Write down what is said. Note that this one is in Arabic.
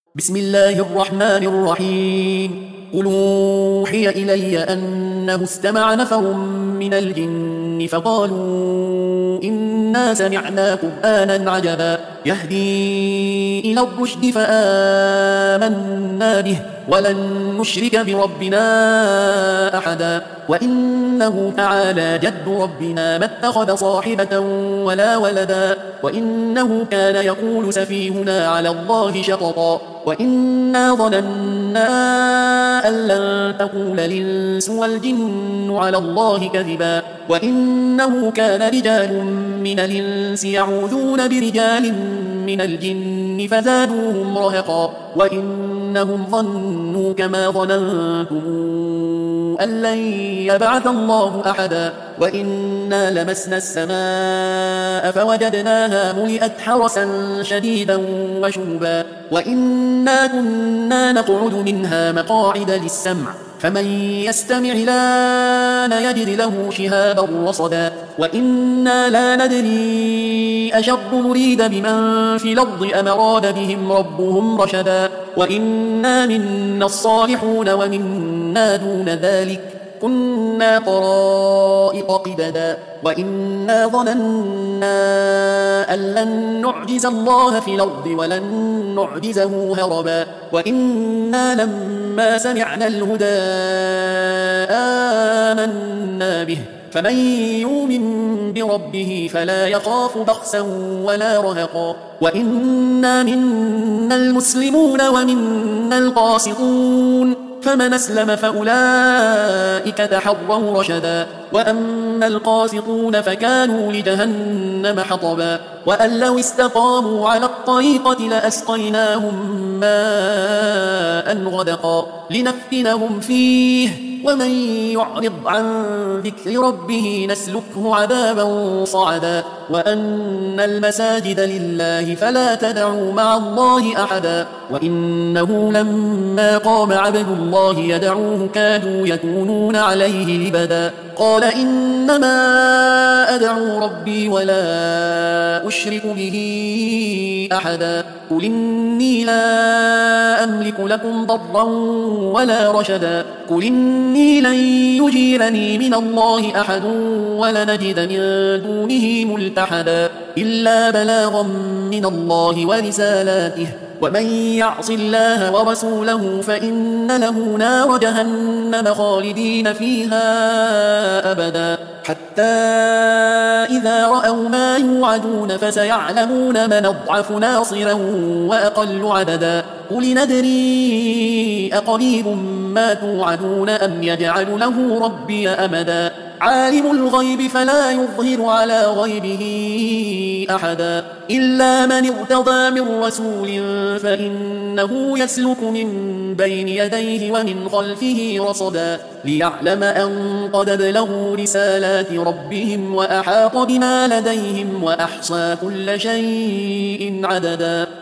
بسم الله الرحمن الرحيم. قل أوحي إلي أنه استمع نفر من الجن فقالوا إنا سمعنا قرآنا عجبا يهدي إلى الرشد فآمنا به ولن نشرك بربنا أحدا وإنه تعالى جد ربنا ما اتخذ صاحبة ولا ولدا وإنه كان يقول سفيهنا على الله شططا وإنا ظننا أن لن تقول الإنس والجن على الله كذبا وإنه كان رجال من الإنس يعوذون برجال من الجن فزادوهم رهقا وإنهم ظنوا كما ظننتم أن لن يبعث الله أحدا وإنا لمسنا السماء فوجدناها ملئت حرسا شديدا وشوبا وإنا كنا نقعد منها مقاعد للسمع فمن يستمع الآن يجد له شهابا رصدا وإنا لا ندري أشر نريد بمن في الأرض أم أراد بهم ربهم رشدا وإنا منا الصالحون ومنا دون ذلك كنا طرائق قددا وإنا ظننا أن لن نعجز الله في الأرض ولن نعجزه هربا وإنا لما سمعنا الهدى آمنا به فمن يؤمن بربه فلا يخاف بخسا ولا رهقا وإنا منا المسلمون ومنا القاسطون فمن أسلم فأولئك تحروا رشدا وأما القاسطون فكانوا لجهنم حطبا وأن لو استقاموا على الطريقة لأسقيناهم ماء غدقا لنفتنهم فيه ومن يعرض عن ذكر ربه نسلكه عذابا صعدا وأن المساجد لله فلا تدعوا مع الله أحدا وإنه لما قام عبد الله يدعوه كادوا يكونون عليه لبدا قال إنما أدعو ربي ولا أشرك به أحدا قل إني لا أملك لكم ضرا ولا رشدا قل إني لن يجيرني من الله أحد ولنجد من دونه ملتحدا إلا بلاغا من الله ورسالاته ومن يعص الله ورسوله فإن له نار جهنم خالدين فيها أبدا حتى إذا رأوا ما يوعدون فسيعلمون من أضعف ناصرا وأقل عددا قل ندري أقريب ما توعدون أم يجعل له ربي أمدا عالم الغيب فلا يظهر على غيبه أحدا إلا من ارتضى من رسول فإنه يسلك من بين يديه ومن خلفه رصدا ليعلم أن قد ابلغوا رسالات ربهم وأحاط بما لديهم وأحصى كل شيء عددا